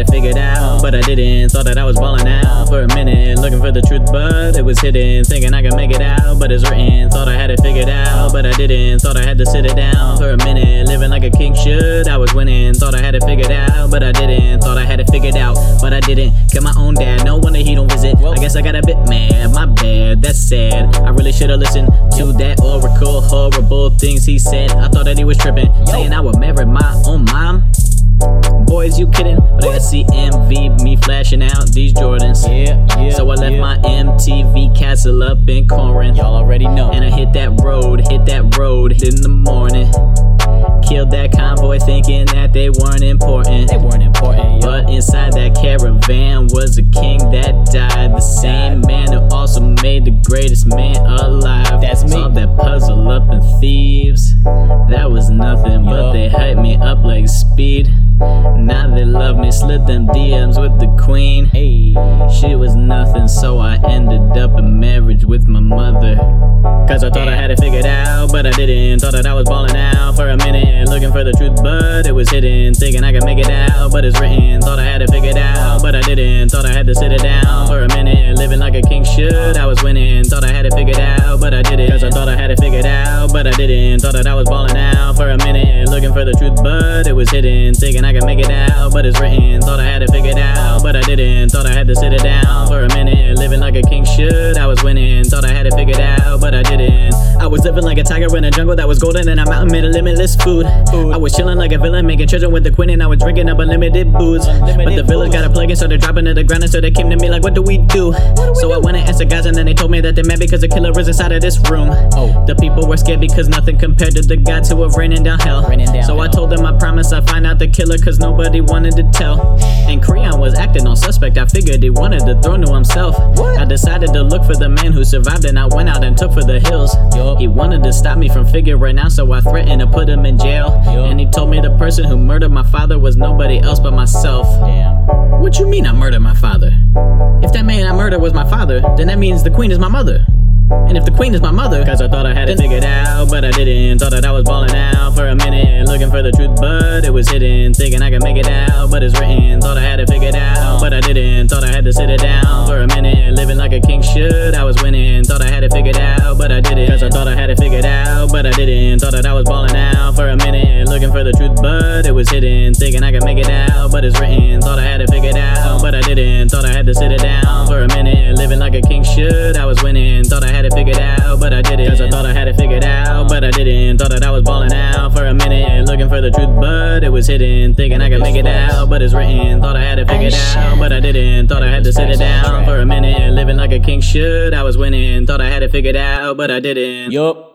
it figured out, but I didn't. Thought that I was balling out for a minute, looking for the truth, but it was hidden. Thinking I could make it out, but it's written. Thought I had it figured out, but I didn't. Thought I had to sit it down for a minute, living like a king should. I was winning. Thought I had it figured out, but I didn't. Thought I had it figured out, but I didn't. Kill my own dad, no wonder he don't visit. I guess I got a bit mad, my bad, that's sad. I really should've listened to that oracle. Horrible things he said, I thought that he was tripping, saying I would marry my own mom. Boys, you kidding? But I got CMV, me flashing out these Jordans. So I left my MTV castle up in Corinth. Y'all already know. And I hit that road in the morning. Killed that convoy thinking that they weren't important. But inside that caravan was a king that died. The same man who also made the greatest man alive. That's me. Solved that puzzle up in Thieves. That was nothing, but they hyped me up like Speed. Now they love me, slid them DMs with the queen. Hey, she was nothing, so I ended up in marriage with my mother. Cause I thought I had it figured out, but I didn't. Thought that I was balling out for a minute, looking for the truth, but it was hidden. Thinking I could make it out, but it's written. Thought I had it figured out, but I didn't. Thought I had to sit it down for a minute, living like a king should. I was winning. Thought I had it figured out, but I didn't. Cause I thought I had it figured out, but I didn't. Thought that I was balling out for a minute, looking for the truth, but it was hidden. Thinking I could make it out, but it's written. Thought I had it figured out, but I didn't. Thought I had to sit it down for a minute, living like a king should. I was winning. Thought I had it figured out, but I didn't. I was living like a tiger in a jungle that was golden, and a mountain made of limitless food. I was chilling like a villain, making treasure with the queen, and I was drinking up unlimited booze. But the village got a plug and started dropping to the ground, and so they came to me like, what do we do? So I went and asked the guys, and then they told me that they're mad because the killer is inside of this room. The people were scared because nothing compared to the gods who were raining down hell. So I told them I promise I'd find out the killer, cause nobody wanted to tell. And Creon was acting all suspect, I figured he wanted the throne to himself. I decided to look for the man who survived, and I went out and took for the hills. He wanted to stop me from figuring out, so I threatened to put him in jail. And he told me the person who murdered my father was nobody else but myself. What you mean I murdered my father? If that man I murdered was my father, then that means the queen is my mother. And if the queen is my mother, cause I thought I had it figured out, but I didn't. Thought that I was balling out for a minute, looking for the truth, but it was hidden. Thinking I could make it out, but it's written. Thought I had it figured out, but I didn't. Thought I had to sit it down for a minute, living like a king should. I was winning. Thought I had it figured out, but I didn't. Cause I thought I had it figured out, but I didn't. Thought that I was balling out for a minute, looking for the truth, but it was hidden. Thinking I could make it out, but it's written. Thought I had it figured out, but I didn't. Thought I had to sit it down for a minute, living like a king should. I was winning. Thought I had it figured out, but I didn't. Cause I thought I had it figured out, but I didn't. Thought that I was balling out for a minute, looking for the truth, but it was hidden. Thinking I could make it out, but it's written. Thought I had it figured out, but I didn't. Thought I had to sit it down for a minute, living like a king should. I was winning. Thought I had it figured out, but I didn't. yup.